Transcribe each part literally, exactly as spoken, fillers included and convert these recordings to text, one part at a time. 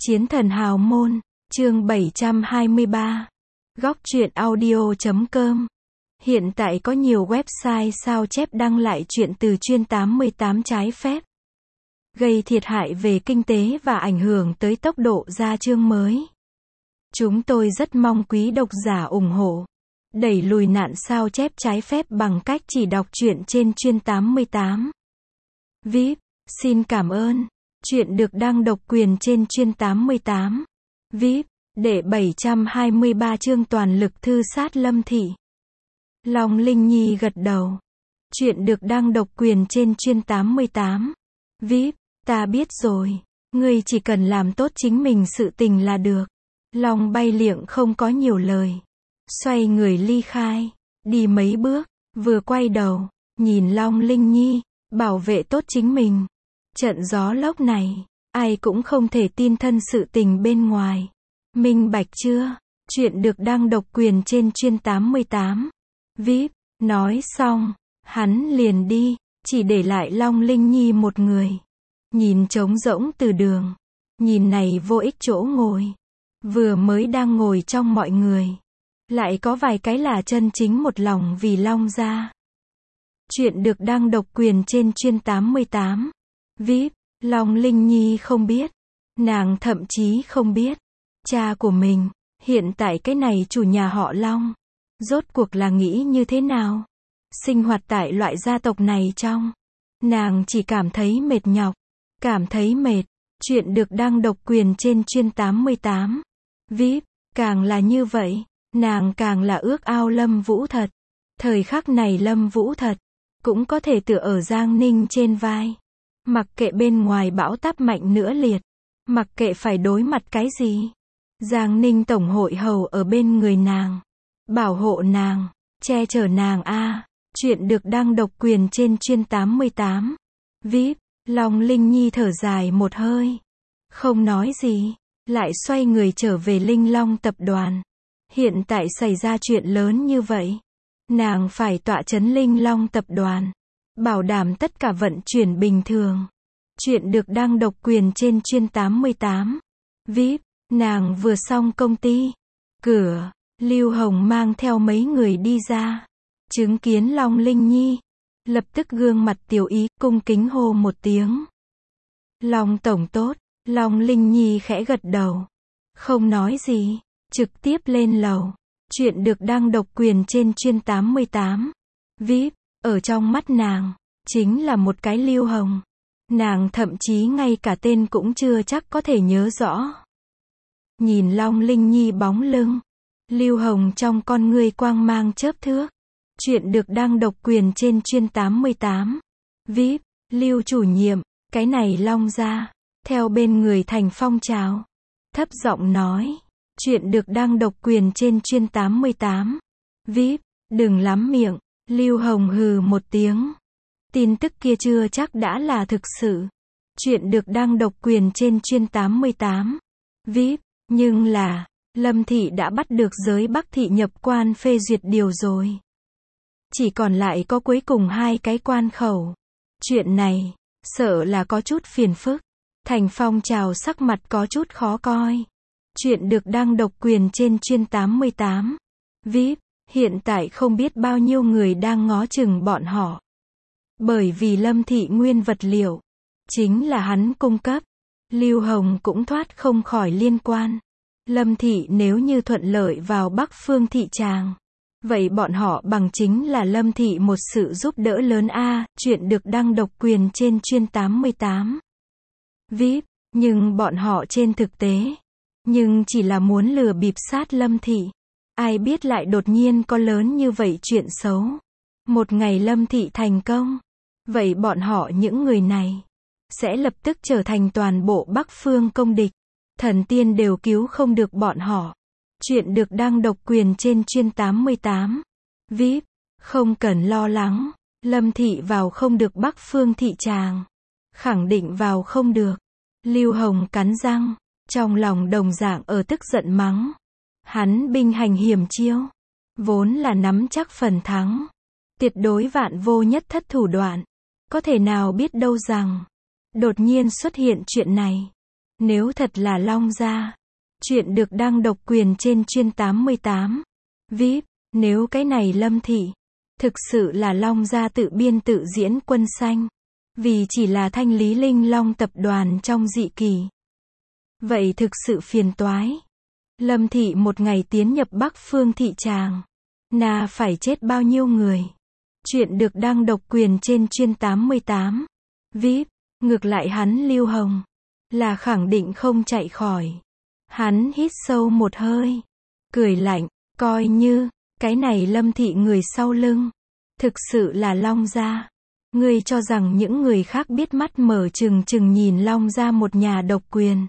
Chiến thần hào môn, chương bảy trăm hai mươi ba. Góc truyện audio chấm com. Hiện tại có nhiều website sao chép đăng lại truyện từ chuyên tám mươi tám trái phép, gây thiệt hại về kinh tế và ảnh hưởng tới tốc độ ra chương mới. Chúng tôi rất mong quý độc giả ủng hộ, đẩy lùi nạn sao chép trái phép bằng cách chỉ đọc truyện trên chuyên tám mươi tám. vê i pê, xin cảm ơn. Truyện được đăng độc quyền trên chuyên tám mươi tám. vê i pê, để bảy trăm hai mươi ba chương toàn lực thư sát Lâm Thị. Long Linh Nhi gật đầu. Truyện được đăng độc quyền trên chuyên tám mươi tám. vê i pê, ta biết rồi. Ngươi chỉ cần làm tốt chính mình sự tình là được. Long bay liệng không có nhiều lời. Xoay người ly khai. Đi mấy bước, vừa quay đầu, nhìn Long Linh Nhi, bảo vệ tốt chính mình. Trận gió lốc này, ai cũng không thể tin thân sự tình bên ngoài. Minh bạch chưa? Chuyện được đăng độc quyền trên chuyên tám mươi tám. vê i pê, nói xong, hắn liền đi, chỉ để lại Long Linh Nhi một người. Nhìn trống rỗng từ đường, nhìn này vô ích chỗ ngồi. Vừa mới đang ngồi trong mọi người, lại có vài cái là chân chính một lòng vì Long gia. Chuyện được đăng độc quyền trên chuyên tám mươi tám. vê i pê, Long Linh Nhi không biết. Nàng thậm chí không biết. Cha của mình, hiện tại cái này chủ nhà họ Long, rốt cuộc là nghĩ như thế nào? Sinh hoạt tại loại gia tộc này trong. Nàng chỉ cảm thấy mệt nhọc. Cảm thấy mệt. Chuyện được đăng độc quyền trên chuyên tám mươi tám. vê i pê, càng là như vậy, nàng càng là ước ao Lâm Vũ thật. Thời khắc này Lâm Vũ thật, cũng có thể tựa ở Giang Ninh trên vai. Mặc kệ bên ngoài bão táp mạnh nữa liệt, mặc kệ phải đối mặt cái gì, Giang Ninh tổng hội hầu ở bên người nàng, bảo hộ nàng, che chở nàng a. À, chuyện được đăng độc quyền trên chuyên tám mươi tám. vê i pê, Long Linh Nhi thở dài một hơi, không nói gì, lại xoay người trở về Linh Long tập đoàn. Hiện tại xảy ra chuyện lớn như vậy, nàng phải tọa chấn Linh Long tập đoàn, bảo đảm tất cả vận chuyển bình thường. Chuyện được đăng độc quyền trên chuyên tám mươi tám. vê i pê, nàng vừa xong công ty. Cửa, Lưu Hồng mang theo mấy người đi ra. Chứng kiến Long Linh Nhi, lập tức gương mặt tiểu ý, cung kính hô một tiếng. Long tổng tốt. Long Linh Nhi khẽ gật đầu, không nói gì, trực tiếp lên lầu. Chuyện được đăng độc quyền trên chuyên tám mươi tám. vê i pê, ở trong mắt nàng, chính là một cái Lưu Hồng. Nàng thậm chí ngay cả tên cũng chưa chắc có thể nhớ rõ. Nhìn Long Linh Nhi bóng lưng, Lưu Hồng trong con ngươi quang mang chớp thước. Chuyện được đăng độc quyền trên chuyên tám mươi tám. vê i pê, Lưu chủ nhiệm, cái này Long gia, theo bên người thành phong trào. Thấp giọng nói. Chuyện được đăng độc quyền trên chuyên tám mươi tám. vê i pê, đừng lắm miệng. Lưu Hồng hừ một tiếng. Tin tức kia chưa chắc đã là thực sự. Chuyện được đăng độc quyền trên chuyên tám mươi tám. vê i pê, nhưng là, Lâm Thị đã bắt được giới Bắc Thị nhập quan phê duyệt điều rồi. Chỉ còn lại có cuối cùng hai cái quan khẩu. Chuyện này, sợ là có chút phiền phức. Thành phong trào sắc mặt có chút khó coi. Chuyện được đăng độc quyền trên chuyên tám mươi tám. vê i pê, hiện tại không biết bao nhiêu người đang ngó chừng bọn họ. Bởi vì Lâm Thị nguyên vật liệu, chính là hắn cung cấp. Lưu Hồng cũng thoát không khỏi liên quan. Lâm Thị nếu như thuận lợi vào Bắc Phương thị tràng, vậy bọn họ bằng chính là Lâm Thị một sự giúp đỡ lớn a. À, chuyện được đăng độc quyền trên chuyên tám mươi tám. vê i pê, nhưng bọn họ trên thực tế, nhưng chỉ là muốn lừa bịp sát Lâm Thị. Ai biết lại đột nhiên có lớn như vậy chuyện xấu. Một ngày Lâm Thị thành công, vậy bọn họ những người này sẽ lập tức trở thành toàn bộ Bắc Phương công địch. Thần tiên đều cứu không được bọn họ. Chuyện được đăng độc quyền trên chuyên tám mươi tám. vê i pê, không cần lo lắng. Lâm Thị vào không được Bắc Phương thị tràng. Khẳng định vào không được. Lưu Hồng cắn răng, trong lòng đồng dạng ở tức giận mắng. Hắn binh hành hiểm chiêu, vốn là nắm chắc phần thắng. Tuyệt đối vạn vô nhất thất thủ đoạn. Có thể nào biết đâu rằng, đột nhiên xuất hiện chuyện này. Nếu thật là Long Gia. Chuyện được đăng độc quyền trên chuyên tám mươi tám. vê i pê, nếu cái này Lâm Thị. Thực sự là Long Gia tự biên tự diễn Quân Xanh. Vì chỉ là thanh lý Linh Long tập đoàn trong dị kỳ. Vậy thực sự phiền toái. Lâm Thị một ngày tiến nhập Bắc Phương thị tràng. Nà phải chết bao nhiêu người. Chuyện được đăng độc quyền trên chuyên tám mươi tám. vê i pê, ngược lại hắn Lưu Hồng. Là khẳng định không chạy khỏi. Hắn hít sâu một hơi. Cười lạnh, coi như, cái này Lâm Thị người sau lưng. Thực sự là Long Gia. Ngươi cho rằng những người khác biết mắt mở trừng trừng nhìn Long Gia một nhà độc quyền.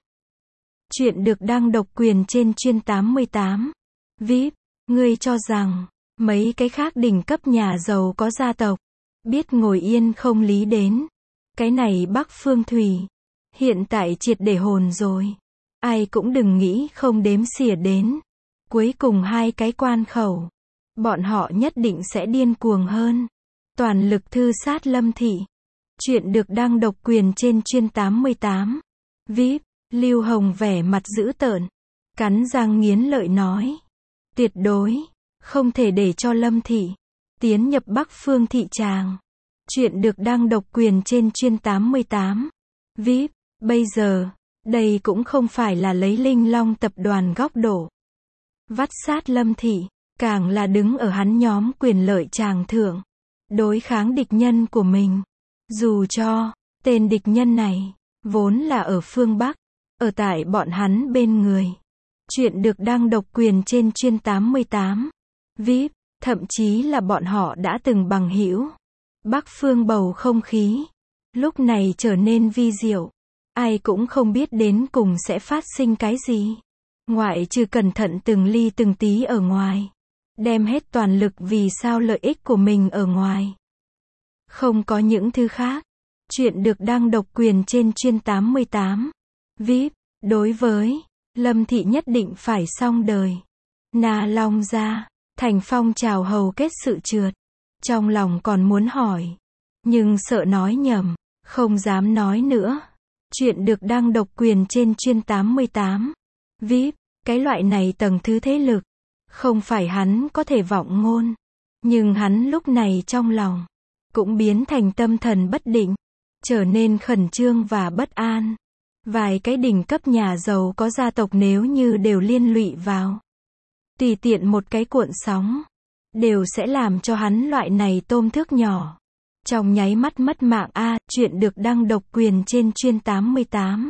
Chuyện được đăng độc quyền trên chuyên tám mươi tám. vê i pê, ngươi cho rằng, mấy cái khác đỉnh cấp nhà giàu có gia tộc. Biết ngồi yên không lý đến. Cái này Bắc Phương Thủy. Hiện tại triệt để hồn rồi. Ai cũng đừng nghĩ không đếm xỉa đến. Cuối cùng hai cái quan khẩu. Bọn họ nhất định sẽ điên cuồng hơn. Toàn lực thư sát Lâm Thị. Chuyện được đăng độc quyền trên chuyên tám mươi tám. vê i pê, Lưu Hồng vẻ mặt dữ tợn. Cắn răng nghiến lợi nói. Tuyệt đối, không thể để cho Lâm Thị tiến nhập Bắc Phương thị tràng. Chuyện được đăng độc quyền trên chuyên tám mươi tám. vê i pê, bây giờ, đây cũng không phải là lấy Linh Long tập đoàn góc độ. Vắt sát Lâm Thị, càng là đứng ở hắn nhóm quyền lợi tràng thượng. Đối kháng địch nhân của mình. Dù cho, tên địch nhân này, vốn là ở phương Bắc, ở tại bọn hắn bên người. Chuyện được đăng độc quyền trên chuyên tám mươi tám. vê i pê, thậm chí là bọn họ đã từng bằng hữu. Bắc Phương bầu không khí. Lúc này trở nên vi diệu. Ai cũng không biết đến cùng sẽ phát sinh cái gì. Ngoại trừ cẩn thận từng ly từng tí ở ngoài. Đem hết toàn lực vì sao lợi ích của mình ở ngoài. Không có những thứ khác. Chuyện được đăng độc quyền trên chuyên tám mươi tám. vê i pê, đối với Lâm Thị nhất định phải xong đời. Nà Long Gia, thành phong trào hầu kết sự trượt. Trong lòng còn muốn hỏi. Nhưng sợ nói nhầm, không dám nói nữa. Chuyện được đăng độc quyền trên chuyên tám mươi tám. vê i pê, cái loại này tầng thứ thế lực. Không phải hắn có thể vọng ngôn. Nhưng hắn lúc này trong lòng. Cũng biến thành tâm thần bất định. Trở nên khẩn trương và bất an. Vài cái đỉnh cấp nhà giàu có gia tộc nếu như đều liên lụy vào. Tùy tiện một cái cuộn sóng. Đều sẽ làm cho hắn loại này tôm thước nhỏ. Trong nháy mắt mất mạng a. Chuyện được đăng độc quyền trên chuyên tám mươi tám.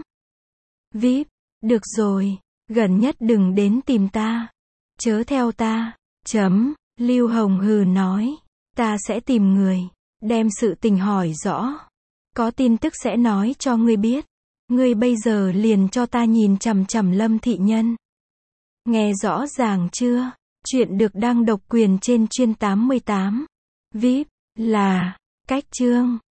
vê i pê, được rồi. Gần nhất đừng đến tìm ta. Chớ theo ta. Chấm. Lưu Hồng hừ nói. Ta sẽ tìm người. Đem sự tình hỏi rõ. Có tin tức sẽ nói cho ngươi biết. Ngươi bây giờ liền cho ta nhìn chằm chằm Lâm Thị nhân. Nghe rõ ràng chưa? Chuyện được đăng độc quyền trên chuyên tám mươi tám. vê i pê, là, cách chương.